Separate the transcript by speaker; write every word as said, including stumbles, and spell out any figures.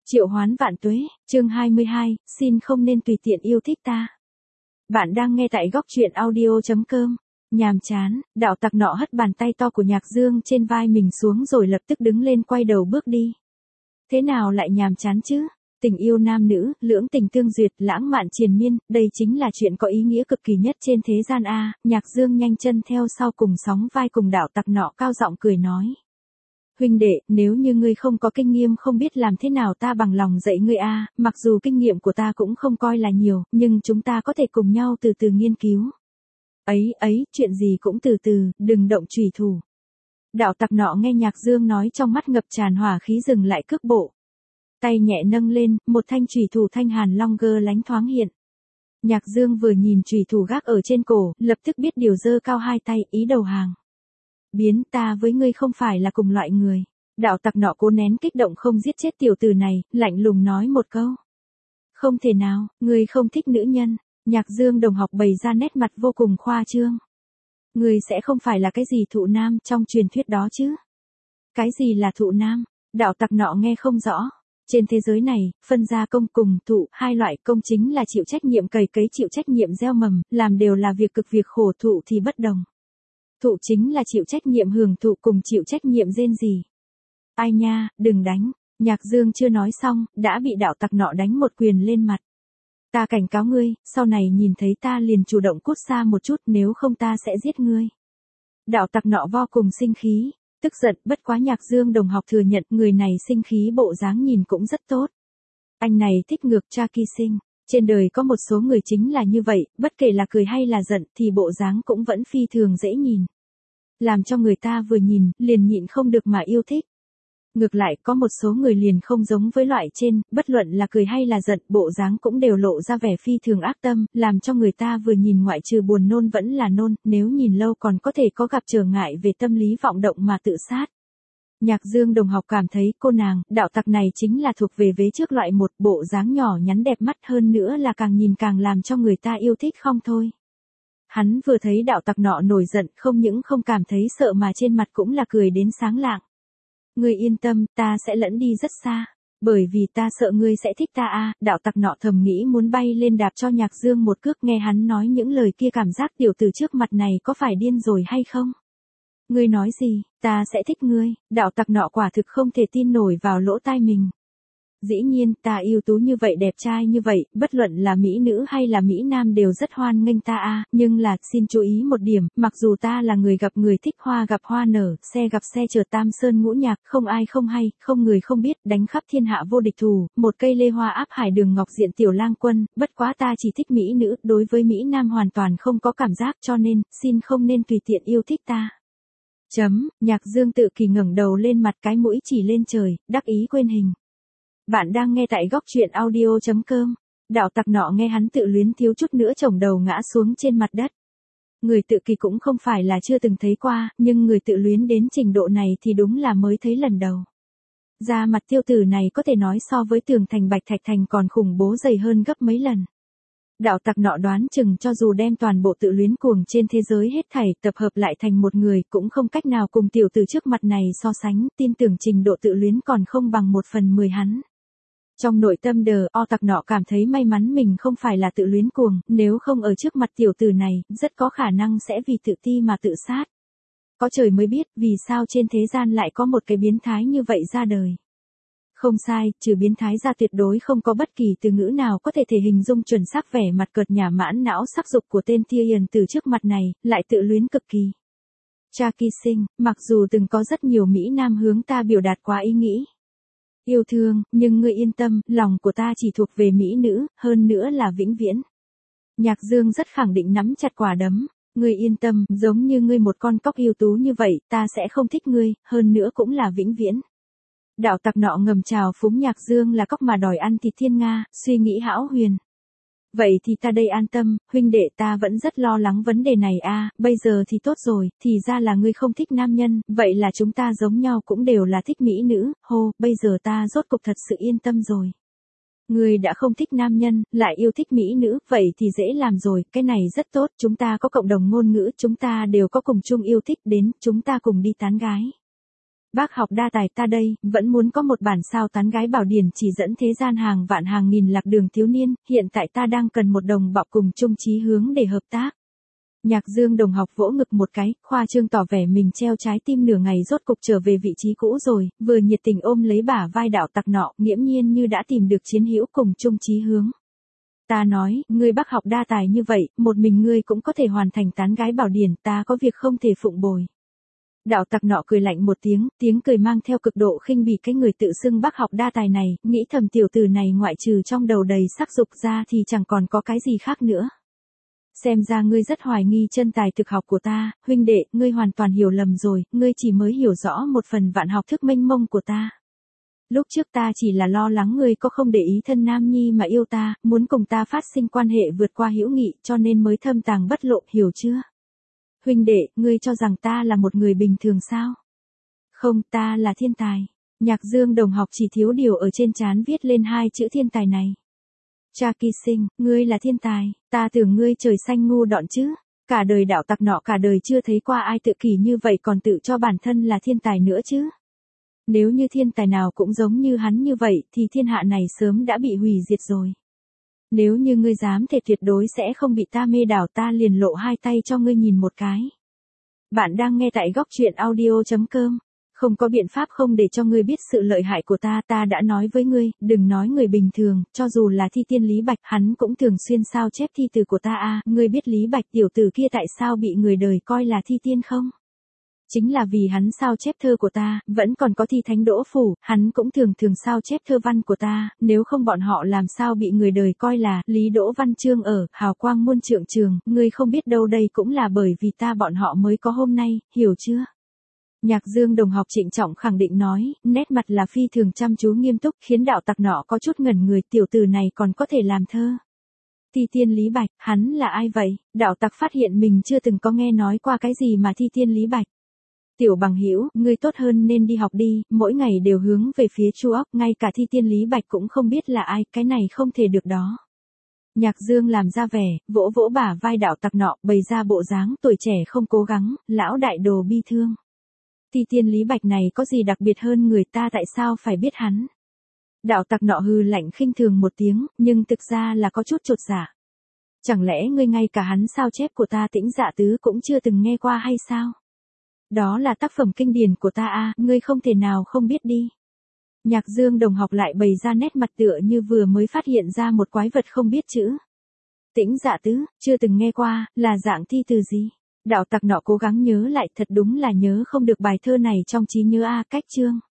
Speaker 1: Triệu hoán vạn tuế, chương hai mươi hai, xin không nên tùy tiện yêu thích ta. Bạn đang nghe tại góc truyện audio chấm com. Nhàm chán, đạo tặc nọ hất bàn tay to của Nhạc Dương trên vai mình xuống rồi lập tức đứng lên quay đầu bước đi. Thế nào lại nhàm chán chứ? Tình yêu nam nữ, lưỡng tình tương duyệt, lãng mạn triền miên, đây chính là chuyện có ý nghĩa cực kỳ nhất trên thế gian a. Nhạc Dương nhanh chân theo sau cùng sóng vai cùng đạo tặc nọ cao giọng cười nói. Huynh đệ, nếu như ngươi không có kinh nghiệm không biết làm thế nào ta bằng lòng dạy ngươi a, mặc dù kinh nghiệm của ta cũng không coi là nhiều, nhưng chúng ta có thể cùng nhau từ từ nghiên cứu. Ấy, ấy, chuyện gì cũng từ từ, đừng động chùy thủ. Đạo tặc nọ nghe Nhạc Dương nói trong mắt ngập tràn hỏa khí dừng lại cước bộ. Tay nhẹ nâng lên, một thanh chùy thủ thanh hàn long gơ lánh thoáng hiện. Nhạc Dương vừa nhìn chùy thủ gác ở trên cổ, lập tức biết điều giơ cao hai tay, ý đầu hàng. Biến, ta với ngươi không phải là cùng loại người. Đạo tặc nọ cố nén kích động không giết chết tiểu tử này, lạnh lùng nói một câu. Không thể nào, ngươi không thích nữ nhân. Nhạc Dương đồng học bày ra nét mặt vô cùng khoa trương. Ngươi sẽ không phải là cái gì thụ nam trong truyền thuyết đó chứ? Cái gì là thụ nam? Đạo tặc nọ nghe không rõ. Trên thế giới này, phân ra công cùng thụ, hai loại công chính là chịu trách nhiệm cày cấy, chịu trách nhiệm gieo mầm, làm đều là việc cực việc khổ, thụ thì bất đồng. Thụ chính là chịu trách nhiệm hưởng thụ cùng chịu trách nhiệm rên rỉ. Ai nha, đừng đánh. Nhạc Dương chưa nói xong, đã bị đạo tặc nọ đánh một quyền lên mặt. Ta cảnh cáo ngươi, sau này nhìn thấy ta liền chủ động cút xa một chút, nếu không ta sẽ giết ngươi. Đạo tặc nọ vô cùng sinh khí, tức giận, bất quá Nhạc Dương đồng học thừa nhận người này sinh khí bộ dáng nhìn cũng rất tốt. Anh này thích ngược cha kỳ sinh. Trên đời có một số người chính là như vậy, bất kể là cười hay là giận thì bộ dáng cũng vẫn phi thường dễ nhìn. Làm cho người ta vừa nhìn, liền nhịn không được mà yêu thích. Ngược lại có một số người liền không giống với loại trên, bất luận là cười hay là giận, bộ dáng cũng đều lộ ra vẻ phi thường ác tâm, làm cho người ta vừa nhìn ngoại trừ buồn nôn vẫn là nôn, nếu nhìn lâu còn có thể có gặp trở ngại về tâm lý vọng động mà tự sát. Nhạc Dương đồng học cảm thấy cô nàng, đạo tặc này chính là thuộc về vế trước loại một, bộ dáng nhỏ nhắn đẹp mắt hơn nữa là càng nhìn càng làm cho người ta yêu thích không thôi. Hắn vừa thấy đạo tặc nọ nổi giận, không những không cảm thấy sợ mà trên mặt cũng là cười đến sáng lạng. Ngươi yên tâm, ta sẽ lẫn đi rất xa, bởi vì ta sợ ngươi sẽ thích ta a. Đạo tặc nọ thầm nghĩ muốn bay lên đạp cho Nhạc Dương một cước, nghe hắn nói những lời kia cảm giác tiểu tử trước mặt này có phải điên rồi hay không? Ngươi nói gì, ta sẽ thích ngươi, đạo tặc nọ quả thực không thể tin nổi vào lỗ tai mình. Dĩ nhiên, ta ưu tú như vậy, đẹp trai như vậy, bất luận là mỹ nữ hay là mỹ nam đều rất hoan nghênh ta a, nhưng là, xin chú ý một điểm, mặc dù ta là người gặp người thích, hoa gặp hoa nở, xe gặp xe chở, tam sơn ngũ nhạc, không ai không hay, không người không biết, đánh khắp thiên hạ vô địch thù, một cây lê hoa áp hải đường ngọc diện tiểu lang quân, bất quá ta chỉ thích mỹ nữ, đối với mỹ nam hoàn toàn không có cảm giác, cho nên, xin không nên tùy tiện yêu thích ta. Chấm, Nhạc Dương tự kỳ ngẩng đầu lên, mặt cái mũi chỉ lên trời, đắc ý quên hình. Bạn đang nghe tại góc truyện audio chấm com. Đạo tặc nọ nghe hắn tự luyến thiếu chút nữa chổng đầu ngã xuống trên mặt đất. Người tự kỳ cũng không phải là chưa từng thấy qua, nhưng người tự luyến đến trình độ này thì đúng là mới thấy lần đầu. Da mặt tiêu tử này có thể nói so với tường thành bạch thạch thành còn khủng bố dày hơn gấp mấy lần. Đạo tặc nọ đoán chừng cho dù đem toàn bộ tự luyến cuồng trên thế giới hết thảy tập hợp lại thành một người cũng không cách nào cùng tiểu tử trước mặt này so sánh, tin tưởng trình độ tự luyến còn không bằng một phần mười hắn. Trong nội tâm đờ o tặc nọ cảm thấy may mắn mình không phải là tự luyến cuồng, nếu không ở trước mặt tiểu tử này, rất có khả năng sẽ vì tự ti mà tự sát. Có trời mới biết vì sao trên thế gian lại có một cái biến thái như vậy ra đời. Không sai, trừ biến thái ra tuyệt đối không có bất kỳ từ ngữ nào có thể thể hình dung chuẩn xác vẻ mặt cợt nhả mãn não sắc dục của tên Thiên từ trước mặt này, lại tự luyến cực kỳ. Cha kỳ sinh, mặc dù từng có rất nhiều Mỹ Nam hướng ta biểu đạt quá ý nghĩ yêu thương, nhưng ngươi yên tâm, lòng của ta chỉ thuộc về mỹ nữ, hơn nữa là vĩnh viễn. Nhạc Dương rất khẳng định nắm chặt quả đấm, ngươi yên tâm, giống như ngươi một con cóc ưu tú như vậy, ta sẽ không thích ngươi, hơn nữa cũng là vĩnh viễn. Đạo tặc nọ ngầm chào phúng Nhạc Dương là cóc mà đòi ăn thịt thiên nga, suy nghĩ hão huyền. Vậy thì ta đây an tâm, huynh đệ, ta vẫn rất lo lắng vấn đề này a. Bây giờ thì tốt rồi, thì ra là ngươi không thích nam nhân, vậy là chúng ta giống nhau cũng đều là thích mỹ nữ, hô, bây giờ ta rốt cục thật sự yên tâm rồi. Ngươi đã không thích nam nhân, lại yêu thích mỹ nữ, vậy thì dễ làm rồi, cái này rất tốt, chúng ta có cộng đồng ngôn ngữ, chúng ta đều có cùng chung yêu thích, đến, chúng ta cùng đi tán gái. Bác học đa tài ta đây, vẫn muốn có một bản sao tán gái bảo điển chỉ dẫn thế gian hàng vạn hàng nghìn lạc đường thiếu niên, hiện tại ta đang cần một đồng bọc cùng chung chí hướng để hợp tác. Nhạc Dương đồng học vỗ ngực một cái, khoa trương tỏ vẻ mình treo trái tim nửa ngày rốt cục trở về vị trí cũ rồi, vừa nhiệt tình ôm lấy bả vai đạo tặc nọ, nghiễm nhiên như đã tìm được chiến hữu cùng chung chí hướng. Ta nói, ngươi bác học đa tài như vậy, một mình ngươi cũng có thể hoàn thành tán gái bảo điển, ta có việc không thể phụng bồi. Đạo tặc nọ cười lạnh một tiếng, tiếng cười mang theo cực độ khinh bỉ cái người tự xưng bác học đa tài này, nghĩ thầm tiểu tử này ngoại trừ trong đầu đầy sắc dục ra thì chẳng còn có cái gì khác nữa. Xem ra ngươi rất hoài nghi chân tài thực học của ta, huynh đệ, ngươi hoàn toàn hiểu lầm rồi, ngươi chỉ mới hiểu rõ một phần vạn học thức mênh mông của ta. Lúc trước ta chỉ là lo lắng ngươi có không để ý thân nam nhi mà yêu ta, muốn cùng ta phát sinh quan hệ vượt qua hữu nghị cho nên mới thâm tàng bất lộ, hiểu chưa? Huynh đệ, ngươi cho rằng ta là một người bình thường sao? Không, ta là thiên tài. Nhạc Dương đồng học chỉ thiếu điều ở trên trán viết lên hai chữ thiên tài này. Cha Kỳ Sinh, ngươi là thiên tài, ta tưởng ngươi trời xanh ngu đọn chứ. Cả đời đạo tặc nọ cả đời chưa thấy qua ai tự kỷ như vậy còn tự cho bản thân là thiên tài nữa chứ. Nếu như thiên tài nào cũng giống như hắn như vậy thì thiên hạ này sớm đã bị hủy diệt rồi. Nếu như ngươi dám thể tuyệt đối sẽ không bị ta mê đảo ta liền lộ hai tay cho ngươi nhìn một cái. Bạn đang nghe tại góc truyện audio chấm com. Không có biện pháp không để cho ngươi biết sự lợi hại của ta, ta đã nói với ngươi, đừng nói người bình thường, cho dù là thi tiên Lý Bạch, hắn cũng thường xuyên sao chép thi từ của ta a, ngươi biết Lý Bạch tiểu tử kia tại sao bị người đời coi là thi tiên không? Chính là vì hắn sao chép thơ của ta, vẫn còn có thi thánh đỗ phủ, hắn cũng thường thường sao chép thơ văn của ta, nếu không bọn họ làm sao bị người đời coi là Lý Đỗ Văn Chương ở, hào quang muôn trượng trường, ngươi không biết đâu đây cũng là bởi vì ta bọn họ mới có hôm nay, hiểu chưa? Nhạc Dương đồng học trịnh trọng khẳng định nói, nét mặt là phi thường chăm chú nghiêm túc, khiến đạo tặc nọ có chút ngẩn người, tiểu tử này còn có thể làm thơ. Thi tiên Lý Bạch, hắn là ai vậy? Đạo tặc phát hiện mình chưa từng có nghe nói qua cái gì mà thi tiên Lý Bạch. Tiểu bằng hữu, ngươi tốt hơn nên đi học đi, mỗi ngày đều hướng về phía Chu óc, ngay cả thi tiên Lý Bạch cũng không biết là ai, cái này không thể được đó. Nhạc Dương làm ra vẻ, vỗ vỗ bả vai đạo tặc nọ, bày ra bộ dáng tuổi trẻ không cố gắng, lão đại đồ bi thương. Thi tiên Lý Bạch này có gì đặc biệt hơn người ta, tại sao phải biết hắn? Đạo tặc nọ hừ lạnh khinh thường một tiếng, nhưng thực ra là có chút chột dạ. Chẳng lẽ ngươi ngay cả hắn sao chép của ta Tĩnh Dạ Tứ cũng chưa từng nghe qua hay sao? Đó là tác phẩm kinh điển của ta a, ngươi không thể nào không biết đi. Nhạc Dương đồng học lại bày ra nét mặt tựa như vừa mới phát hiện ra một quái vật không biết chữ. Tĩnh Dạ Tứ, chưa từng nghe qua, là dạng thi từ gì? Đạo tặc nọ cố gắng nhớ lại, thật đúng là nhớ không được bài thơ này trong trí nhớ a, cách chương.